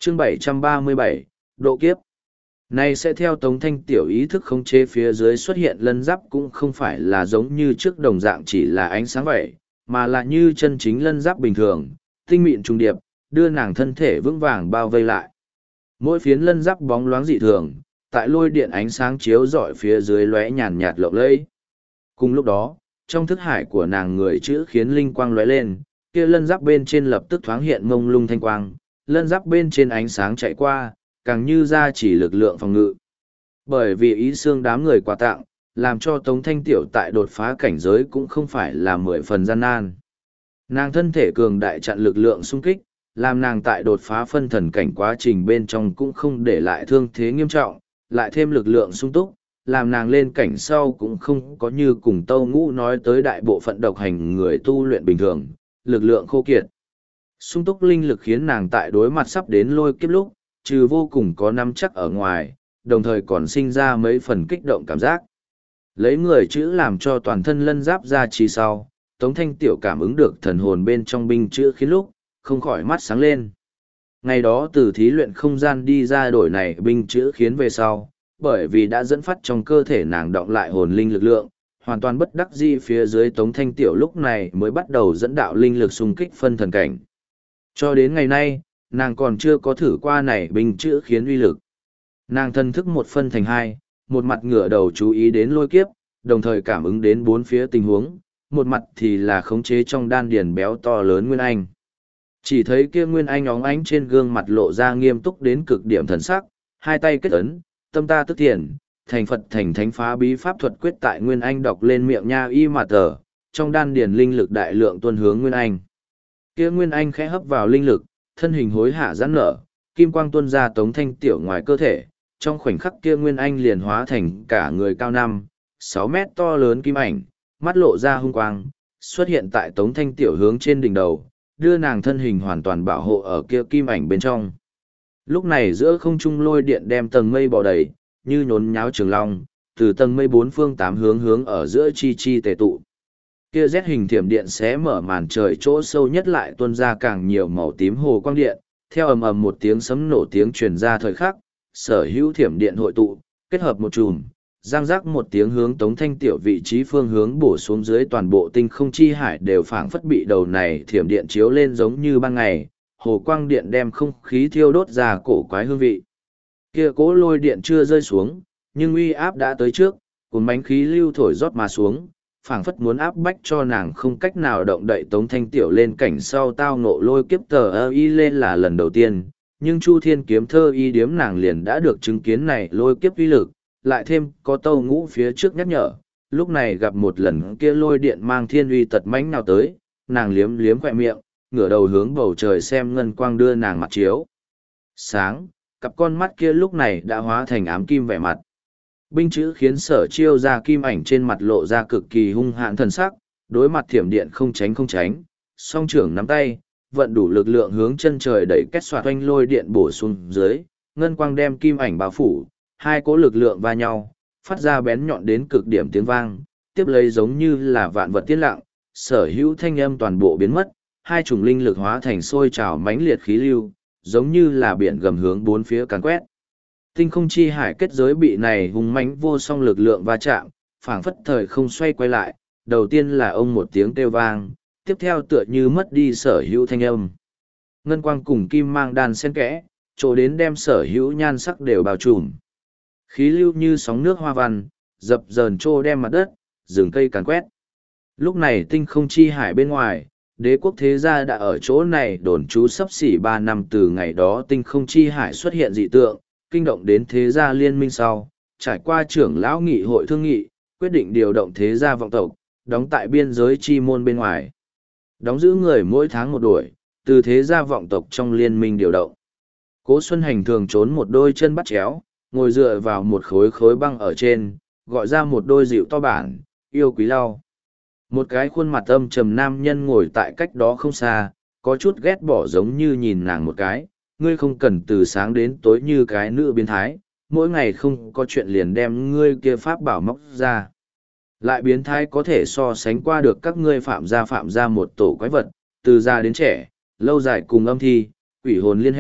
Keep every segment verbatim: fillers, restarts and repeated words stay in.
chương bảy trăm ba mươi bảy, độ kiếp. Này sẽ theo Tống Thanh Tiểu ý thức khống chế phía dưới xuất hiện lân giáp cũng không phải là giống như trước đồng dạng chỉ là ánh sáng vậy, mà là như chân chính lân giáp bình thường, tinh mịn trùng điệp, đưa nàng thân thể vững vàng bao vây lại. Mỗi phiến lân giáp bóng loáng dị thường, tại lôi điện ánh sáng chiếu rọi phía dưới lóe nhàn nhạt lộng lẫy. Cùng lúc đó, trong thức hải của nàng người chữ khiến linh quang lóe lên, kia lân giáp bên trên lập tức thoáng hiện mông lung thanh quang, lân giáp bên trên ánh sáng chạy qua, càng như ra chỉ lực lượng phòng ngự. Bởi vì ý xương đám người quà tặng, làm cho Tống Thanh Tiểu tại đột phá cảnh giới cũng không phải là mười phần gian nan. Nàng thân thể cường đại chặn lực lượng xung kích, làm nàng tại đột phá phân thần cảnh quá trình bên trong cũng không để lại thương thế nghiêm trọng, lại thêm lực lượng sung túc, làm nàng lên cảnh sau cũng không có như cùng Tâu Ngũ nói tới đại bộ phận độc hành người tu luyện bình thường, lực lượng khô kiệt. Sung túc linh lực khiến nàng tại đối mặt sắp đến lôi kiếp lúc, trừ vô cùng có nắm chắc ở ngoài, đồng thời còn sinh ra mấy phần kích động cảm giác. Lấy người chữ làm cho toàn thân lân giáp ra chi sau, Tống Thanh Tiểu cảm ứng được thần hồn bên trong binh chữ khiến lúc, không khỏi mắt sáng lên. Ngày đó từ thí luyện không gian đi ra đổi này binh chữ khiến về sau, bởi vì đã dẫn phát trong cơ thể nàng động lại hồn linh lực lượng, hoàn toàn bất đắc dĩ phía dưới Tống Thanh Tiểu lúc này mới bắt đầu dẫn đạo linh lực xung kích phân thần cảnh. Cho đến ngày nay, nàng còn chưa có thử qua này binh chữ khiến uy lực. Nàng thân thức một phân thành hai, một mặt ngửa đầu chú ý đến lôi kiếp, đồng thời cảm ứng đến bốn phía tình huống, một mặt thì là khống chế trong đan điền béo to lớn Nguyên Anh. Chỉ thấy kia Nguyên Anh óng ánh trên gương mặt lộ ra nghiêm túc đến cực điểm thần sắc, hai tay kết ấn, tâm ta tức thiền, thành Phật thành thánh phá bí pháp thuật quyết tại Nguyên Anh đọc lên miệng nha y mà tờ, trong đan điền linh lực đại lượng tuôn hướng Nguyên Anh. Kia Nguyên Anh khẽ hấp vào linh lực, thân hình hối hạ giãn nở, kim quang tuôn ra Tống Thanh Tiểu ngoài cơ thể, trong khoảnh khắc kia Nguyên Anh liền hóa thành cả người cao năm, sáu mét to lớn kim ảnh, mắt lộ ra hung quang, xuất hiện tại Tống Thanh Tiểu hướng trên đỉnh đầu, đưa nàng thân hình hoàn toàn bảo hộ ở kia kim ảnh bên trong. Lúc này giữa không trung lôi điện đem tầng mây bò đầy, như nhốn nháo trường long, từ tầng mây bốn phương tám hướng hướng ở giữa chi chi tề tụ. Kia rét hình thiểm điện xé mở màn trời chỗ sâu nhất lại tuôn ra càng nhiều màu tím hồ quang điện, theo ầm ầm một tiếng sấm nổ tiếng truyền ra thời khắc, sở hữu thiểm điện hội tụ, kết hợp một chùm, giang rắc một tiếng hướng Tống Thanh Tiểu vị trí phương hướng bổ xuống dưới toàn bộ tinh không chi hải đều phảng phất bị đầu này thiểm điện chiếu lên giống như ban ngày, hồ quang điện đem không khí thiêu đốt ra cổ quái hương vị. Kia cỗ lôi điện chưa rơi xuống, nhưng uy áp đã tới trước, cuốn bánh khí lưu thổi rót mà xuống, phảng phất muốn áp bách cho nàng không cách nào động đậy Tống Thanh Tiểu lên cảnh sau tao ngộ lôi kiếp tờ ơ y lên là lần đầu tiên, nhưng Chu Thiên kiếm thơ y điếm nàng liền đã được chứng kiến này lôi kiếp uy lực, lại thêm có Tâu Ngũ phía trước nhắc nhở, lúc này gặp một lần kia lôi điện mang thiên uy tật mãnh nào tới, nàng liếm liếm khỏe miệng, ngửa đầu hướng bầu trời xem ngân quang đưa nàng mặt chiếu. Sáng, cặp con mắt kia lúc này đã hóa thành ám kim vẻ mặt. Binh chữ khiến Sở Chiêu ra kim ảnh trên mặt lộ ra cực kỳ hung hãn thần sắc, đối mặt thiểm điện không tránh không tránh, song trưởng nắm tay, vận đủ lực lượng hướng chân trời đẩy kết xoạt oanh lôi điện bổ xuống dưới, ngân quang đem kim ảnh bao phủ, hai cỗ lực lượng va nhau, phát ra bén nhọn đến cực điểm tiếng vang, tiếp lấy giống như là vạn vật tiết lặng, sở hữu thanh âm toàn bộ biến mất, hai chủng linh lực hóa thành sôi trào mãnh liệt khí lưu, giống như là biển gầm hướng bốn phía càn quét. Tinh không chi hải kết giới bị này hùng mãnh vô song lực lượng va chạm, phảng phất thời không xoay quay lại, đầu tiên là ông một tiếng kêu vang, tiếp theo tựa như mất đi sở hữu thanh âm. Ngân quang cùng kim mang đan xen kẽ, chỗ đến đem sở hữu nhan sắc đều bao trùm. Khí lưu như sóng nước hoa văn, dập dờn trô đem mặt đất, rừng cây càn quét. Lúc này tinh không chi hải bên ngoài, đế quốc thế gia đã ở chỗ này đồn trú sắp xỉ ba năm từ ngày đó tinh không chi hải xuất hiện dị tượng, kinh động đến thế gia liên minh sau, trải qua trưởng lão nghị hội thương nghị, quyết định điều động thế gia vọng tộc, đóng tại biên giới chi môn bên ngoài. Đóng giữ người mỗi tháng một đuổi, từ thế gia vọng tộc trong liên minh điều động. Cố Xuân Hành thường trốn một đôi chân bắt chéo, ngồi dựa vào một khối khối băng ở trên, gọi ra một đôi dịu to bản, yêu quý lau. Một cái khuôn mặt âm trầm nam nhân ngồi tại cách đó không xa, có chút ghét bỏ giống như nhìn nàng một cái, ngươi không cần từ sáng đến tối như cái nữ biến thái, mỗi ngày không có chuyện liền đem ngươi kia pháp bảo móc ra. Lại biến thái có thể so sánh qua được các ngươi phạm gia phạm gia một tổ quái vật, từ già đến trẻ, lâu dài cùng âm thi, quỷ hồn liên hệ,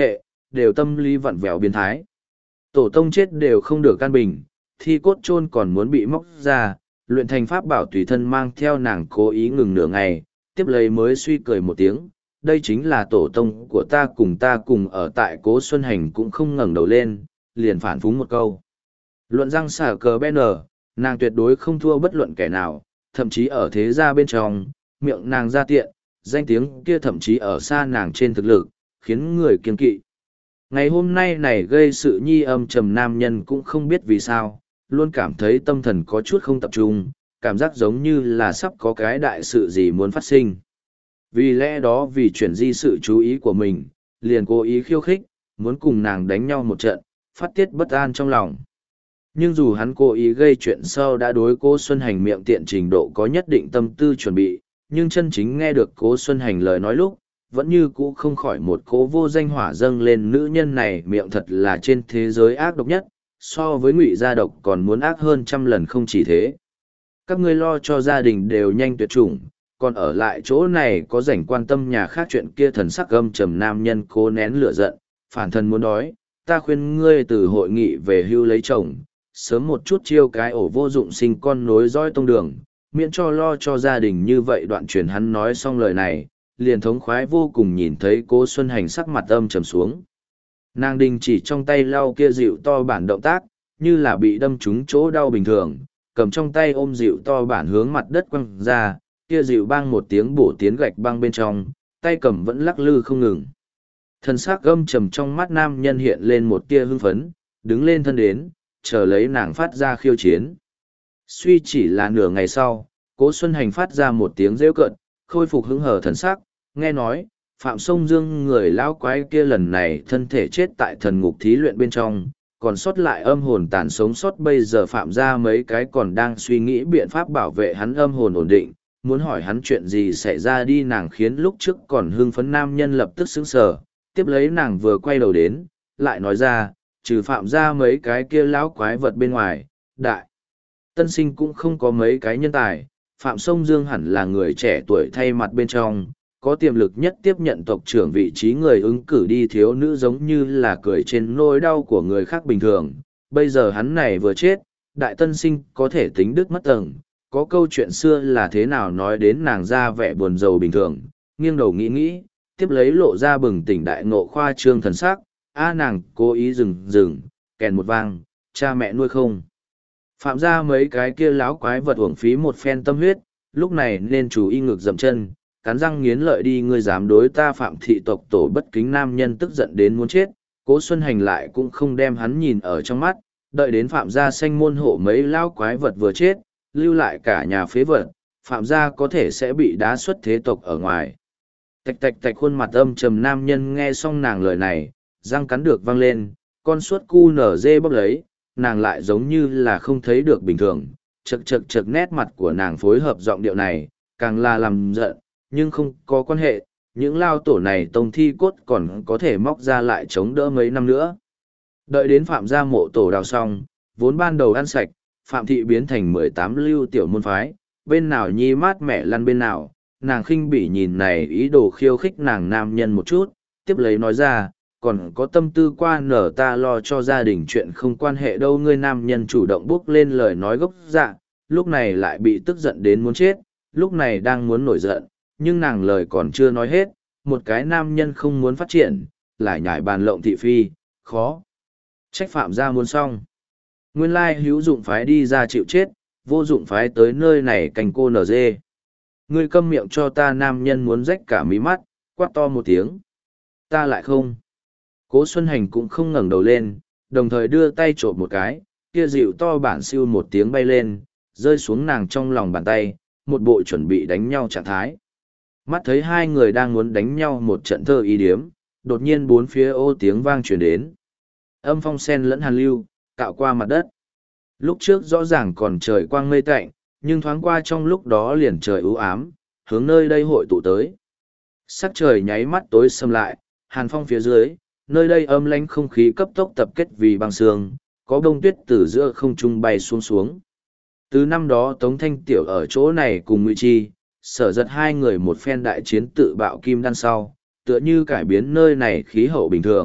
đều tâm lý vặn vẹo biến thái. Tổ tông chết đều không được căn bình, thi cốt chôn còn muốn bị móc ra, luyện thành pháp bảo tùy thân mang theo nàng cố ý ngừng nửa ngày, tiếp lấy mới suy cười một tiếng, đây chính là tổ tông của ta cùng ta cùng ở tại Cố Xuân Hành cũng không ngẩng đầu lên, liền phản phúng một câu. Luận răng xả cờ ben nở, nàng tuyệt đối không thua bất luận kẻ nào, thậm chí ở thế gia bên trong, miệng nàng ra tiện, danh tiếng kia thậm chí ở xa nàng trên thực lực, khiến người kiên kỵ. Ngày hôm nay này gây sự nhi âm trầm nam nhân cũng không biết vì sao, luôn cảm thấy tâm thần có chút không tập trung, cảm giác giống như là sắp có cái đại sự gì muốn phát sinh. Vì lẽ đó vì chuyển di sự chú ý của mình, liền cố ý khiêu khích, muốn cùng nàng đánh nhau một trận, phát tiết bất an trong lòng. Nhưng dù hắn cố ý gây chuyện sau đã đối Cố Xuân Hành miệng tiện trình độ có nhất định tâm tư chuẩn bị, nhưng chân chính nghe được Cố Xuân Hành lời nói lúc, vẫn như cũ không khỏi một cố vô danh hỏa dâng lên. Nữ nhân này miệng thật là trên thế giới ác độc nhất, so với Ngụy gia độc còn muốn ác hơn trăm lần không chỉ thế. Các ngươi lo cho gia đình đều nhanh tuyệt chủng, còn ở lại chỗ này có rảnh quan tâm nhà khác chuyện kia. Thần sắc âm trầm nam nhân cố nén lửa giận, phản thân muốn đói, ta khuyên ngươi từ hội nghị về hưu lấy chồng, sớm một chút chiêu cái ổ vô dụng sinh con nối dõi tông đường, miễn cho lo cho gia đình như vậy. Đoạn truyền hắn nói xong lời này, liền thống khoái vô cùng nhìn thấy Cố Xuân Hành sắc mặt âm trầm xuống. Nàng đình chỉ trong tay lau kia dịu to bản động tác, như là bị đâm trúng chỗ đau bình thường, cầm trong tay ôm dịu to bản hướng mặt đất quăng ra, kia dịu bang một tiếng bổ tiến gạch băng bên trong, tay cầm vẫn lắc lư không ngừng. Thân xác gâm trầm trong mắt nam nhân hiện lên một tia hưng phấn, đứng lên thân đến, chờ lấy nàng phát ra khiêu chiến. Suy chỉ là nửa ngày sau, Cố Xuân Hành phát ra một tiếng rêu cợt, khôi phục hứng hở thần sắc, nghe nói, Phạm Sông Dương người lão quái kia lần này thân thể chết tại thần ngục thí luyện bên trong, còn sót lại âm hồn tàn sống sót. Bây giờ Phạm ra mấy cái còn đang suy nghĩ biện pháp bảo vệ hắn âm hồn ổn định, muốn hỏi hắn chuyện gì xảy ra đi. Nàng khiến lúc trước còn hưng phấn nam nhân lập tức sững sờ, tiếp lấy nàng vừa quay đầu đến, lại nói ra, trừ Phạm ra mấy cái kia lão quái vật bên ngoài, đại tân sinh cũng không có mấy cái nhân tài. Phạm Sông Dương hẳn là người trẻ tuổi thay mặt bên trong, có tiềm lực nhất tiếp nhận tộc trưởng vị trí người ứng cử đi. Thiếu nữ giống như là cười trên nỗi đau của người khác bình thường. Bây giờ hắn này vừa chết, đại tân sinh có thể tính đứt mất tầng. Có câu chuyện xưa là thế nào nói đến nàng ra vẻ buồn rầu bình thường, nghiêng đầu nghĩ nghĩ, tiếp lấy lộ ra bừng tỉnh đại ngộ khoa trương thần sắc. A nàng cố ý dừng dừng, kèn một vang, cha mẹ nuôi không. Phạm ra mấy cái kia láo quái vật uổng phí một phen tâm huyết, lúc này nên chú ý ngược dậm chân, cắn răng nghiến lợi đi. Ngươi dám đối ta Phạm thị tộc tổ bất kính. Nam nhân tức giận đến muốn chết, Cố Xuân Hành lại cũng không đem hắn nhìn ở trong mắt, đợi đến Phạm gia sanh môn hộ mấy lao quái vật vừa chết, lưu lại cả nhà phế vật, Phạm gia có thể sẽ bị đá xuất thế tộc ở ngoài. Tạch tạch tạch, khuôn mặt âm trầm nam nhân nghe xong nàng lời này, răng cắn được vang lên, con suốt cu nở dê bóp lấy, nàng lại giống như là không thấy được bình thường, chật chật chật nét mặt của nàng phối hợp giọng điệu này, càng là làm giận, nhưng không có quan hệ, những lao tổ này tông thi cốt còn có thể móc ra lại chống đỡ mấy năm nữa. Đợi đến Phạm gia mộ tổ đào xong, vốn ban đầu ăn sạch, Phạm thị biến thành mười tám lưu tiểu môn phái, bên nào nhi mát mẹ lăn bên nào, nàng khinh bỉ nhìn này ý đồ khiêu khích nàng nam nhân một chút, tiếp lấy nói ra, còn có tâm tư qua nở ta lo cho gia đình chuyện không quan hệ đâu. Ngươi nam nhân chủ động bước lên lời nói gốc dạ, lúc này lại bị tức giận đến muốn chết, lúc này đang muốn nổi giận, nhưng nàng lời còn chưa nói hết, một cái nam nhân không muốn phát triển, lại nhảy bàn lộng thị phi, khó trách Phạm gia muốn xong. Nguyên lai hữu dụng phái đi ra chịu chết, vô dụng phái tới nơi này cành cô nở dê. Ngươi câm miệng cho ta. Nam nhân muốn rách cả mí mắt, quát to một tiếng. Ta lại không. Cố Xuân Hành cũng không ngẩng đầu lên, đồng thời đưa tay trộm một cái, kia dịu to bản siêu một tiếng bay lên, rơi xuống nàng trong lòng bàn tay, một bộ chuẩn bị đánh nhau trạng thái. Mắt thấy hai người đang muốn đánh nhau một trận thơ ý điếm, đột nhiên bốn phía ô tiếng vang truyền đến. Âm phong sen lẫn hàn lưu, cạo qua mặt đất. Lúc trước rõ ràng còn trời quang mây tạnh, nhưng thoáng qua trong lúc đó liền trời u ám, hướng nơi đây hội tụ tới. Sắc trời nháy mắt tối sầm lại, hàn phong phía dưới, nơi đây âm lãnh không khí cấp tốc tập kết vì băng sương, có bông tuyết từ giữa không trung bay xuống xuống. Từ năm đó Tống Thanh Tiểu ở chỗ này cùng Ngụy Chi, Sở Giật hai người một phen đại chiến tự bạo kim đan sau, tựa như cải biến nơi này khí hậu bình thường,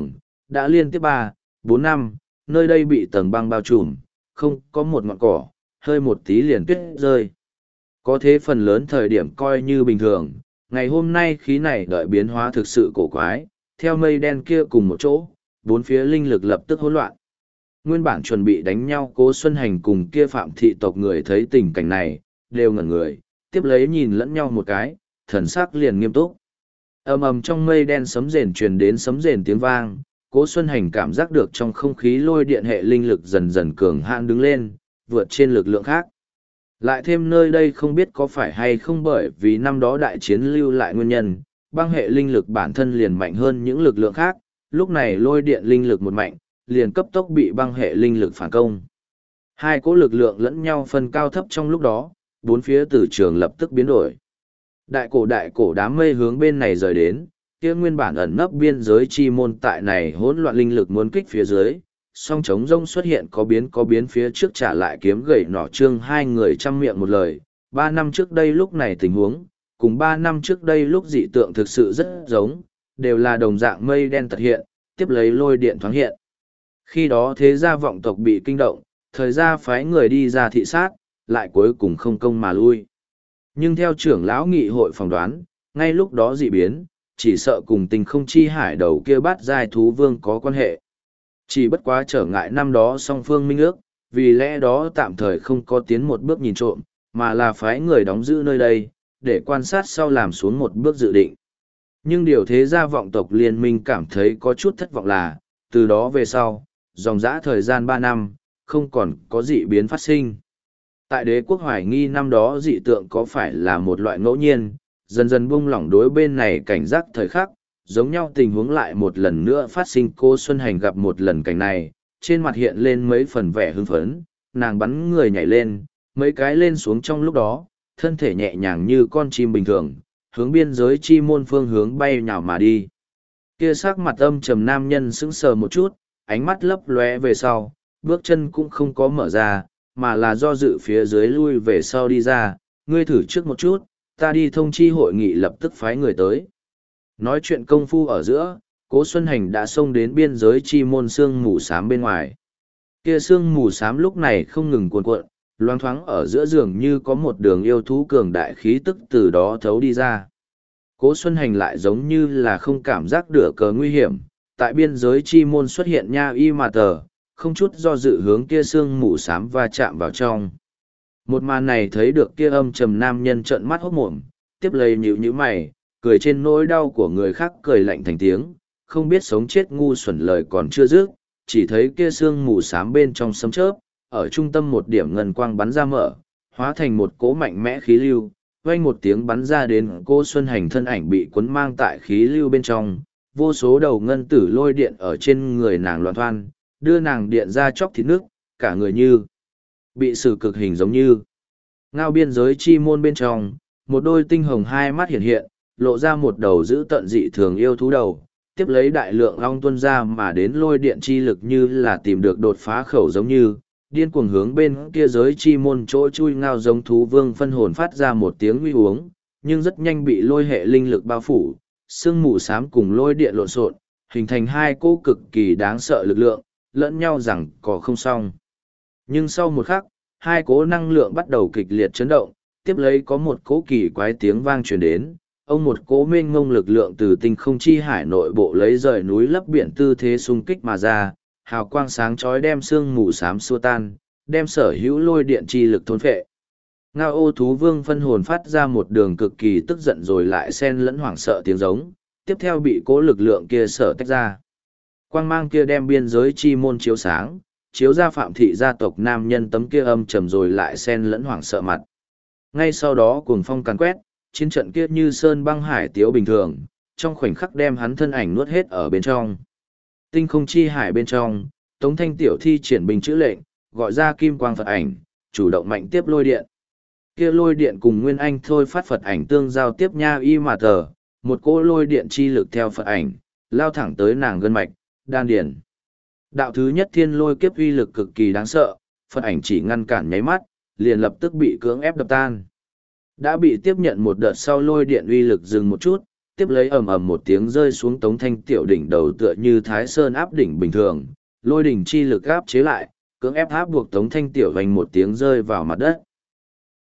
Đã liên tiếp ba, bốn năm, nơi đây bị tầng băng bao trùm, không có một ngọn cỏ, hơi một tí liền tuyết rơi. Có thế phần lớn thời điểm coi như bình thường, ngày hôm nay khí này đợi biến hóa thực sự cổ quái, theo mây đen kia cùng một chỗ, bốn phía linh lực lập tức hỗn loạn. Nguyên bản chuẩn bị đánh nhau Cố Xuân Hành cùng kia Phạm thị tộc người thấy tình cảnh này, đều ngẩn người, tiếp lấy nhìn lẫn nhau một cái, thần sắc liền nghiêm túc. Ầm ầm trong mây đen sấm rền truyền đến sấm rền tiếng vang, Cố Xuân Hành cảm giác được trong không khí lôi điện hệ linh lực dần dần cường hãn đứng lên, vượt trên lực lượng khác. Lại thêm nơi đây không biết có phải hay không bởi vì năm đó đại chiến lưu lại nguyên nhân, băng hệ linh lực bản thân liền mạnh hơn những lực lượng khác, lúc này lôi điện linh lực một mạnh, liền cấp tốc bị băng hệ linh lực phản công. Hai cỗ lực lượng lẫn nhau phân cao thấp trong lúc đó, bốn phía tử trường lập tức biến đổi. Đại cổ đại cổ đám mây hướng bên này rời đến, kia nguyên bản ẩn nấp biên giới chi môn tại này hỗn loạn linh lực muốn kích phía dưới, song trống rông xuất hiện có biến có biến phía trước trả lại kiếm gậy nỏ trương hai người chăm miệng một lời. Ba năm trước đây lúc này tình huống, cùng ba năm trước đây lúc dị tượng thực sự rất giống, đều là đồng dạng mây đen tật hiện, tiếp lấy lôi điện thoáng hiện. Khi đó thế gia vọng tộc bị kinh động, thời gia phái người đi ra thị sát, lại cuối cùng không công mà lui. Nhưng theo trưởng lão nghị hội phỏng đoán, ngay lúc đó dị biến, chỉ sợ cùng tình không chi hải đầu kia bắt giai thú vương có quan hệ. Chỉ bất quá trở ngại năm đó song phương minh ước, vì lẽ đó tạm thời không có tiến một bước nhìn trộm, mà là phái người đóng giữ nơi đây, để quan sát sau làm xuống một bước dự định. Nhưng điều thế gia vọng tộc liên minh cảm thấy có chút thất vọng là, từ đó về sau, dòng dã thời gian ba năm, không còn có dị biến phát sinh. Tại đế quốc hoài nghi năm đó dị tượng có phải là một loại ngẫu nhiên, dần dần buông lỏng đối bên này cảnh giác thời khắc, giống nhau tình huống lại một lần nữa phát sinh. Cô Xuân Hành gặp một lần cảnh này, trên mặt hiện lên mấy phần vẻ hưng phấn, nàng bắn người nhảy lên, mấy cái lên xuống trong lúc đó, thân thể nhẹ nhàng như con chim bình thường, hướng biên giới chi môn phương hướng bay nhào mà đi. Kia sắc mặt âm trầm nam nhân sững sờ một chút, ánh mắt lấp lóe về sau, bước chân cũng không có mở ra, mà là do dự phía dưới lui về sau đi ra, ngươi thử trước một chút, ta đi thông chi hội nghị lập tức phái người tới. Nói chuyện công phu ở giữa, Cố Xuân Hành đã xông đến biên giới chi môn sương mù xám bên ngoài. Kia sương mù xám lúc này không ngừng cuồn cuộn, loang thoáng ở giữa giường như có một đường yêu thú cường đại khí tức từ đó thấu đi ra. Cố Xuân Hành lại giống như là không cảm giác được cờ nguy hiểm, tại biên giới chi môn xuất hiện nha y mà tờ, không chút do dự hướng kia sương mù xám va chạm vào trong. Một màn này thấy được kia âm trầm nam nhân trợn mắt hốt mồm, tiếp lấy nhíu nhíu mày, cười trên nỗi đau của người khác cười lạnh thành tiếng, không biết sống chết ngu xuẩn lời còn chưa dứt, chỉ thấy kia sương mù xám bên trong sấm chớp, ở trung tâm một điểm ngân quang bắn ra mở, hóa thành một cỗ mạnh mẽ khí lưu, vang một tiếng bắn ra đến Cô Xuân Hành thân ảnh bị cuốn mang tại khí lưu bên trong, vô số đầu ngân tử lôi điện ở trên người nàng loạn thoan, đưa nàng điện ra chóc thịt nước, cả người như bị xử cực hình giống như. Ngao biên giới chi môn bên trong, một đôi tinh hồng hai mắt hiện hiện, lộ ra một đầu giữ tận dị thường yêu thú đầu, tiếp lấy đại lượng long tuân ra mà đến lôi điện chi lực như là tìm được đột phá khẩu giống như, điên cuồng hướng bên kia giới chi môn chỗ chui ngao giống thú vương phân hồn phát ra một tiếng uy uống, nhưng rất nhanh bị lôi hệ linh lực bao phủ, sương mù xám cùng lôi điện lộn xộn, hình thành hai cỗ cực kỳ đáng sợ lực lượng, lẫn nhau rằng có không xong. Nhưng sau một khắc, hai cỗ năng lượng bắt đầu kịch liệt chấn động, tiếp lấy có một cỗ kỳ quái tiếng vang truyền đến, ông một cỗ mênh ngông lực lượng từ tinh không chi hải nội bộ lấy rời núi lấp biển tư thế xung kích mà ra, hào quang sáng chói đem sương mù xám xua tan, đem sở hữu lôi điện chi lực thôn phệ. Ngao ô thú vương phân hồn phát ra một đường cực kỳ tức giận rồi lại xen lẫn hoảng sợ tiếng giống, tiếp theo bị cỗ lực lượng kia sở tách ra. Quang mang kia đem biên giới chi môn chiếu sáng, chiếu ra Phạm thị gia tộc nam nhân tấm kia âm trầm rồi lại xen lẫn hoảng sợ mặt. Ngay sau đó cuồng phong càn quét, chiến trận kia như sơn băng hải tiếu bình thường, trong khoảnh khắc đem hắn thân ảnh nuốt hết ở bên trong. Tinh không chi hải bên trong, Tống Thanh tiểu thi triển bình chữ lệnh, gọi ra kim quang Phật ảnh, chủ động mạnh tiếp lôi điện. Kia lôi điện cùng Nguyên Anh thôi phát Phật ảnh tương giao tiếp nha y mà tờ, một cỗ lôi điện chi lực theo Phật ảnh, lao thẳng tới nàng gân mạch, đan điển. Đạo thứ nhất thiên lôi kiếp uy lực cực kỳ đáng sợ, Phật ảnh chỉ ngăn cản nháy mắt, liền lập tức bị cưỡng ép đập tan. Đã bị tiếp nhận một đợt sau lôi điện uy lực dừng một chút, tiếp lấy ầm ầm một tiếng rơi xuống Tống Thanh Tiểu đỉnh đầu tựa như Thái Sơn áp đỉnh bình thường, lôi đỉnh chi lực áp chế lại, cưỡng ép áp buộc Tống Thanh Tiểu vành một tiếng rơi vào mặt đất.